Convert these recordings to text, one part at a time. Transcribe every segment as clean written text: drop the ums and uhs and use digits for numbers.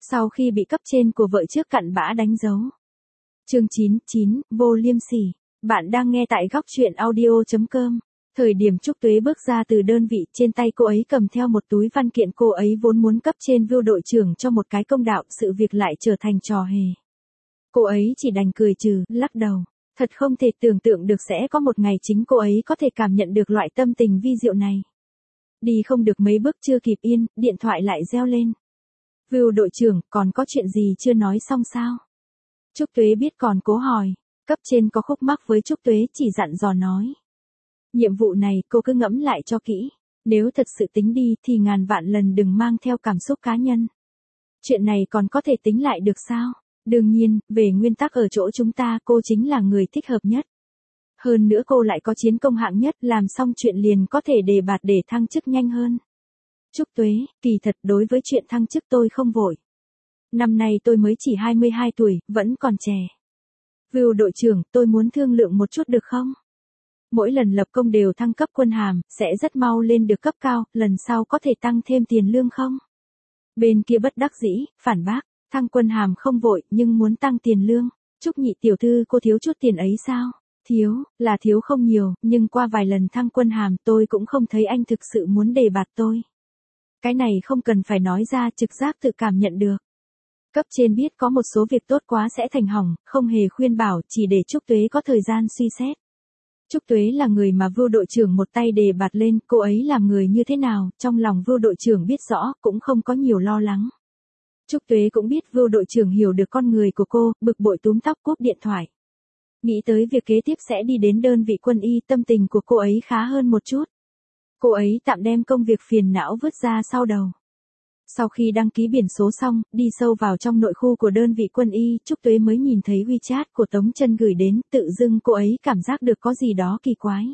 Sau khi bị cấp trên của vợ trước cặn bã đánh dấu. Chương 9, vô liêm sỉ. Bạn đang nghe tại góc truyện audio.com. Thời điểm Trúc Tuế bước ra từ đơn vị, trên tay cô ấy cầm theo một túi văn kiện, cô ấy vốn muốn cấp trên Vưu đội trưởng cho một cái công đạo, sự việc lại trở thành trò hề. Cô ấy chỉ đành cười trừ, lắc đầu. Thật không thể tưởng tượng được sẽ có một ngày chính cô ấy có thể cảm nhận được loại tâm tình vi diệu này. Đi không được mấy bước chưa kịp yên, điện thoại lại reo lên. Vưu đội trưởng, còn có chuyện gì chưa nói xong sao? Trúc Tuế biết còn cố hỏi. Cấp trên có khúc mắc với Trúc Tuế, chỉ dặn dò nói. Nhiệm vụ này cô cứ ngẫm lại cho kỹ. Nếu thật sự tính đi thì ngàn vạn lần đừng mang theo cảm xúc cá nhân. Chuyện này còn có thể tính lại được sao? Đương nhiên, về nguyên tắc ở chỗ chúng ta cô chính là người thích hợp nhất. Hơn nữa cô lại có chiến công hạng nhất, làm xong chuyện liền có thể đề bạt để thăng chức nhanh hơn. Trúc Tuế, kỳ thật đối với chuyện thăng chức tôi không vội. Năm nay tôi mới chỉ 22 tuổi, vẫn còn trẻ. Vưu đội trưởng, tôi muốn thương lượng một chút được không? Mỗi lần lập công đều thăng cấp quân hàm, sẽ rất mau lên được cấp cao, lần sau có thể tăng thêm tiền lương không? Bên kia bất đắc dĩ, phản bác, thăng quân hàm không vội, nhưng muốn tăng tiền lương. Trúc nhị tiểu thư, cô thiếu chút tiền ấy sao? Thiếu, là thiếu không nhiều, nhưng qua vài lần thăng quân hàm tôi cũng không thấy anh thực sự muốn đề bạt tôi. Cái này không cần phải nói ra, trực giác tự cảm nhận được. Cấp trên biết có một số việc tốt quá sẽ thành hỏng, không hề khuyên bảo, chỉ để Trúc Tuế có thời gian suy xét. Trúc Tuế là người mà Vưu đội trưởng một tay đề bạt lên, cô ấy làm người như thế nào, trong lòng Vưu đội trưởng biết rõ, cũng không có nhiều lo lắng. Trúc Tuế cũng biết Vưu đội trưởng hiểu được con người của cô, bực bội túm tóc cúp điện thoại. Nghĩ tới việc kế tiếp sẽ đi đến đơn vị quân y, tâm tình của cô ấy khá hơn một chút. Cô ấy tạm đem công việc phiền não vứt ra sau đầu. Sau khi đăng ký biển số xong, đi sâu vào trong nội khu của đơn vị quân y, Trúc Tuế mới nhìn thấy WeChat của Tống Chân gửi đến, tự dưng cô ấy cảm giác được có gì đó kỳ quái.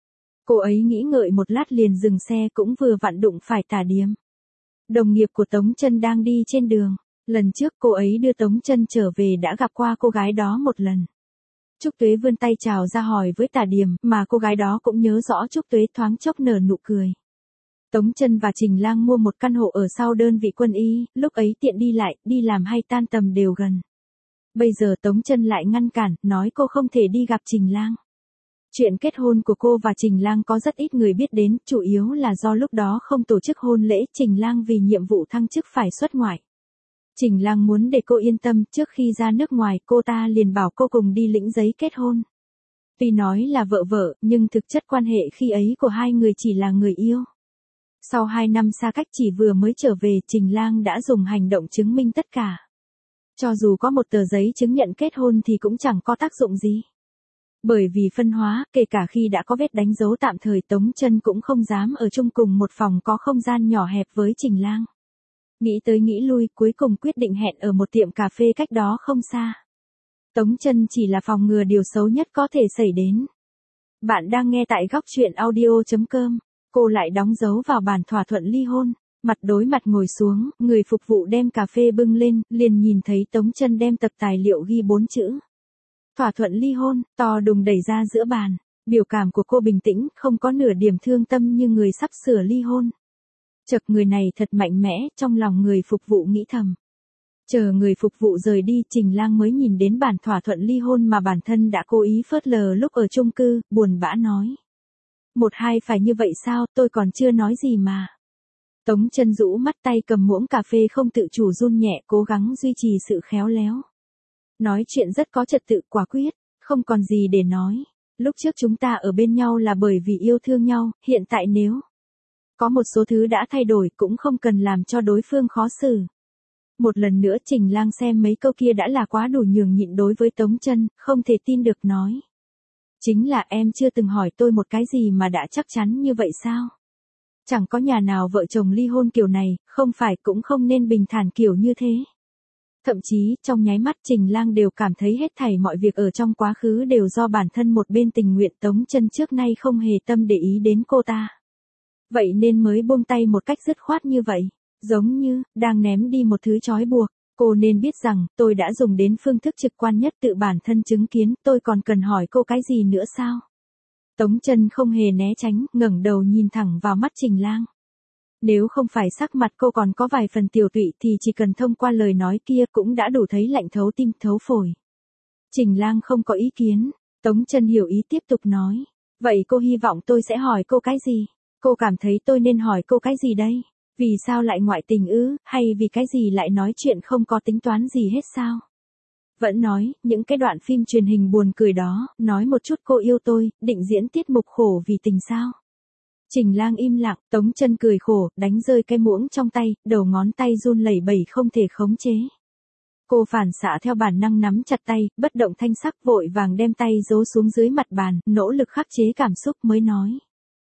Cô ấy nghĩ ngợi một lát liền dừng xe, cũng vừa vặn đụng phải Tả Điềm. Đồng nghiệp của Tống Chân đang đi trên đường, lần trước cô ấy đưa Tống Chân trở về đã gặp qua cô gái đó một lần. Trúc Tuế vươn tay chào ra hỏi với Tả Điềm, mà cô gái đó cũng nhớ rõ Trúc Tuế, thoáng chốc nở nụ cười. Tống Chân và Trình Lang mua một căn hộ ở sau đơn vị quân y, lúc ấy tiện đi lại, đi làm hay tan tầm đều gần. Bây giờ Tống Chân lại ngăn cản, nói cô không thể đi gặp Trình Lang. Chuyện kết hôn của cô và Trình Lang có rất ít người biết đến, chủ yếu là do lúc đó không tổ chức hôn lễ, Trình Lang vì nhiệm vụ thăng chức phải xuất ngoại. Trình Lang muốn để cô yên tâm, trước khi ra nước ngoài cô ta liền bảo cô cùng đi lĩnh giấy kết hôn. Tuy nói là vợ vợ, nhưng thực chất quan hệ khi ấy của hai người chỉ là người yêu. Sau 2 năm xa cách, chỉ vừa mới trở về, Trình Lang đã dùng hành động chứng minh tất cả. Cho dù có một tờ giấy chứng nhận kết hôn thì cũng chẳng có tác dụng gì. Bởi vì phân hóa, kể cả khi đã có vết đánh dấu tạm thời, Tống Chân cũng không dám ở chung cùng một phòng có không gian nhỏ hẹp với Trình Lang. Nghĩ tới nghĩ lui, cuối cùng quyết định hẹn ở một tiệm cà phê cách đó không xa. Tống Chân chỉ là phòng ngừa điều xấu nhất có thể xảy đến. Bạn đang nghe tại góc truyện audio.com. Cô lại đóng dấu vào bản thỏa thuận ly hôn, mặt đối mặt ngồi xuống, người phục vụ đem cà phê bưng lên, liền nhìn thấy Tống Chân đem tập tài liệu ghi 4 chữ. Thỏa thuận ly hôn, to đùng đẩy ra giữa bàn. Biểu cảm của cô bình tĩnh, không có nửa điểm thương tâm như người sắp sửa ly hôn. Chật, người này thật mạnh mẽ, trong lòng người phục vụ nghĩ thầm. Chờ người phục vụ rời đi, Trình Lang mới nhìn đến bản thỏa thuận ly hôn mà bản thân đã cố ý phớt lờ lúc ở chung cư, buồn bã nói. 1-2 phải như vậy sao, tôi còn chưa nói gì mà. Tống Chân rũ mắt, tay cầm muỗng cà phê không tự chủ run nhẹ, cố gắng duy trì sự khéo léo. Nói chuyện rất có trật tự, quả quyết, không còn gì để nói. Lúc trước chúng ta ở bên nhau là bởi vì yêu thương nhau, hiện tại nếu có một số thứ đã thay đổi cũng không cần làm cho đối phương khó xử. Một lần nữa Trình Lang xem mấy câu kia đã là quá đủ nhường nhịn đối với Tống Chân, không thể tin được nói. Chính là em chưa từng hỏi tôi một cái gì mà đã chắc chắn như vậy sao? Chẳng có nhà nào vợ chồng ly hôn kiểu này, không phải cũng không nên bình thản kiểu như thế. Thậm chí, trong nháy mắt Trình Lang đều cảm thấy hết thảy mọi việc ở trong quá khứ đều do bản thân một bên tình nguyện. Tống Chân trước nay không hề tâm để ý đến cô ta. Vậy nên mới buông tay một cách dứt khoát như vậy, giống như đang ném đi một thứ trói buộc. Cô nên biết rằng, tôi đã dùng đến phương thức trực quan nhất tự bản thân chứng kiến, tôi còn cần hỏi cô cái gì nữa sao? Tống Chân không hề né tránh, ngẩng đầu nhìn thẳng vào mắt Trình Lang. Nếu không phải sắc mặt cô còn có vài phần tiều tụy thì chỉ cần thông qua lời nói kia cũng đã đủ thấy lạnh thấu tim thấu phổi. Trình Lang không có ý kiến, Tống Chân hiểu ý tiếp tục nói. Vậy cô hy vọng tôi sẽ hỏi cô cái gì? Cô cảm thấy tôi nên hỏi cô cái gì đây? Vì sao lại ngoại tình ư, hay vì cái gì lại nói chuyện không có tính toán gì hết sao? Vẫn nói, những cái đoạn phim truyền hình buồn cười đó, nói một chút cô yêu tôi, định diễn tiết mục khổ vì tình sao? Trình Lang im lặng, Tống Chân cười khổ, đánh rơi cái muỗng trong tay, đầu ngón tay run lẩy bẩy không thể khống chế. Cô phản xạ theo bản năng nắm chặt tay, bất động thanh sắc vội vàng đem tay giấu xuống dưới mặt bàn, nỗ lực khắc chế cảm xúc mới nói.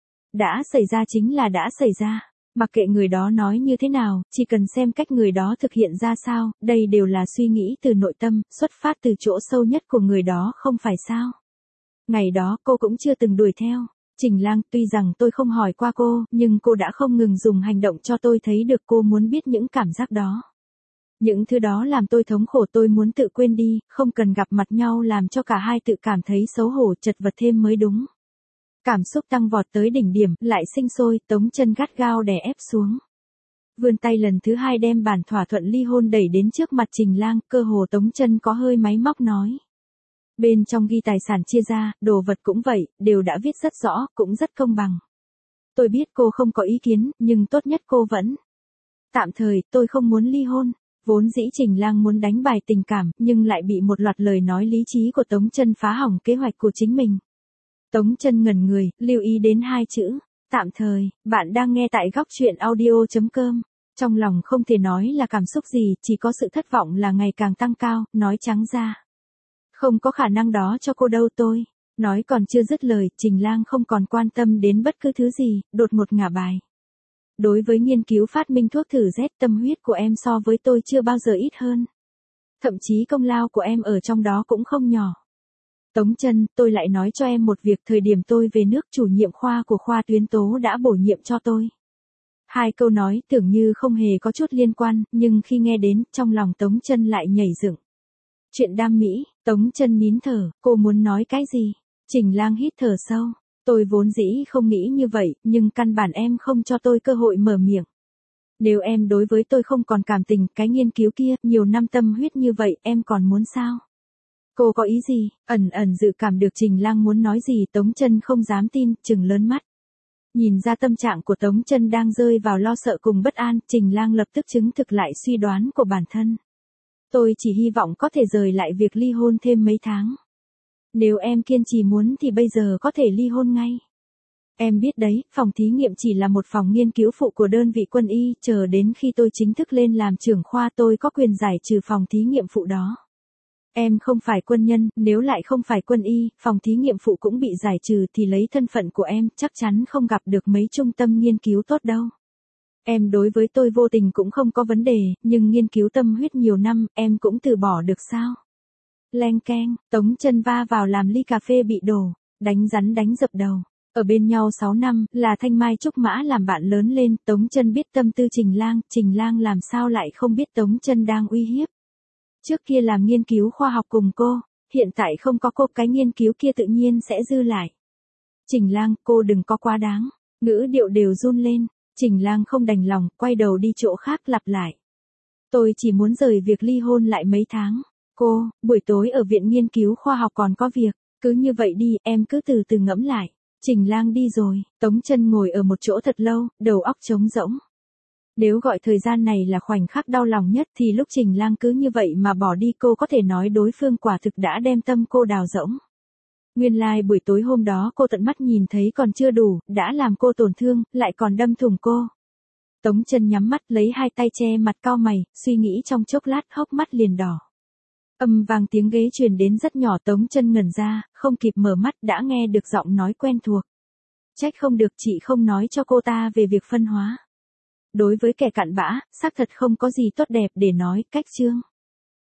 Đã xảy ra chính là đã xảy ra. Mặc kệ người đó nói như thế nào, chỉ cần xem cách người đó thực hiện ra sao, đây đều là suy nghĩ từ nội tâm, xuất phát từ chỗ sâu nhất của người đó không phải sao. Ngày đó cô cũng chưa từng đuổi theo. Trình Lang, tuy rằng tôi không hỏi qua cô, nhưng cô đã không ngừng dùng hành động cho tôi thấy được cô muốn biết những cảm giác đó. Những thứ đó làm tôi thống khổ, tôi muốn tự quên đi, không cần gặp mặt nhau làm cho cả hai tự cảm thấy xấu hổ chật vật thêm mới đúng. Cảm xúc tăng vọt tới đỉnh điểm, lại sinh sôi, Tống Chân gắt gao đè ép xuống. Vươn tay lần thứ hai đem bản thỏa thuận ly hôn đẩy đến trước mặt Trình Lang, cơ hồ Tống Chân có hơi máy móc nói. Bên trong ghi tài sản chia ra, đồ vật cũng vậy, đều đã viết rất rõ, cũng rất công bằng. Tôi biết cô không có ý kiến, nhưng tốt nhất cô vẫn. Tạm thời, tôi không muốn ly hôn. Vốn dĩ Trình Lang muốn đánh bài tình cảm, nhưng lại bị một loạt lời nói lý trí của Tống Chân phá hỏng kế hoạch của chính mình. Tống Chân ngẩn người, lưu ý đến hai chữ, tạm thời. Bạn đang nghe tại góc truyện audio.com. Trong lòng không thể nói là cảm xúc gì, chỉ có sự thất vọng là ngày càng tăng cao, nói trắng ra. Không có khả năng đó cho cô đâu tôi. Nói còn chưa dứt lời, Trình Lang không còn quan tâm đến bất cứ thứ gì, đột ngột ngả bài. Đối với nghiên cứu phát minh thuốc thử Z, tâm huyết của em so với tôi chưa bao giờ ít hơn. Thậm chí công lao của em ở trong đó cũng không nhỏ. Tống Chân, tôi lại nói cho em một việc, thời điểm tôi về nước chủ nhiệm khoa của khoa tuyến tố đã bổ nhiệm cho tôi. Hai câu nói tưởng như không hề có chút liên quan, nhưng khi nghe đến, trong lòng Tống Chân lại nhảy dựng. Chuyện đam mỹ, Tống Chân nín thở, cô muốn nói cái gì? Trình Lang hít thở sâu. Tôi vốn dĩ không nghĩ như vậy, nhưng căn bản em không cho tôi cơ hội mở miệng. Nếu em đối với tôi không còn cảm tình, cái nghiên cứu kia, nhiều năm tâm huyết như vậy, em còn muốn sao? Cô có ý gì? Ẩn ẩn dự cảm được Trình Lang muốn nói gì, Tống Chân không dám tin, trừng lớn mắt. Nhìn ra tâm trạng của Tống Chân đang rơi vào lo sợ cùng bất an, Trình Lang lập tức chứng thực lại suy đoán của bản thân. Tôi chỉ hy vọng có thể rời lại việc ly hôn thêm mấy tháng. Nếu em kiên trì muốn thì bây giờ có thể ly hôn ngay. Em biết đấy, phòng thí nghiệm chỉ là một phòng nghiên cứu phụ của đơn vị quân y, chờ đến khi tôi chính thức lên làm trưởng khoa tôi có quyền giải trừ phòng thí nghiệm phụ đó. Em không phải quân nhân, nếu lại không phải quân y, phòng thí nghiệm phụ cũng bị giải trừ thì lấy thân phận của em chắc chắn không gặp được mấy trung tâm nghiên cứu tốt đâu. Em đối với tôi vô tình cũng không có vấn đề, nhưng nghiên cứu tâm huyết nhiều năm, em cũng từ bỏ được sao? Leng keng, Tống Chân va vào làm ly cà phê bị đổ, đánh rắn đánh dập đầu. Ở bên nhau 6 năm, là Thanh Mai Trúc Mã làm bạn lớn lên, Tống Chân biết tâm tư Trình Lang làm sao lại không biết Tống Chân đang uy hiếp. Trước kia làm nghiên cứu khoa học cùng cô, hiện tại không có cô, cái nghiên cứu kia tự nhiên sẽ dư lại. Trình Lang, cô đừng có quá đáng, ngữ điệu đều run lên, Trình Lang không đành lòng, quay đầu đi chỗ khác lặp lại. Tôi chỉ muốn rời việc ly hôn lại mấy tháng. Cô, buổi tối ở viện nghiên cứu khoa học còn có việc, cứ như vậy đi, em cứ từ từ ngẫm lại. Trình Lang đi rồi, Tống Chân ngồi ở một chỗ thật lâu, đầu óc trống rỗng. Nếu gọi thời gian này là khoảnh khắc đau lòng nhất thì lúc Trình Lang cứ như vậy mà bỏ đi cô có thể nói đối phương quả thực đã đem tâm cô đào rỗng. Nguyên lai buổi tối hôm đó cô tận mắt nhìn thấy còn chưa đủ, đã làm cô tổn thương, lại còn đâm thủng cô. Tống Chân nhắm mắt lấy hai tay che mặt cau mày, suy nghĩ trong chốc lát hốc mắt liền đỏ. Âm vang tiếng ghế truyền đến rất nhỏ, Tống Chân ngẩn ra, không kịp mở mắt đã nghe được giọng nói quen thuộc. Trách không được chị không nói cho cô ta về việc phân hóa. Đối với kẻ cặn bã, xác thật không có gì tốt đẹp để nói, cách chương.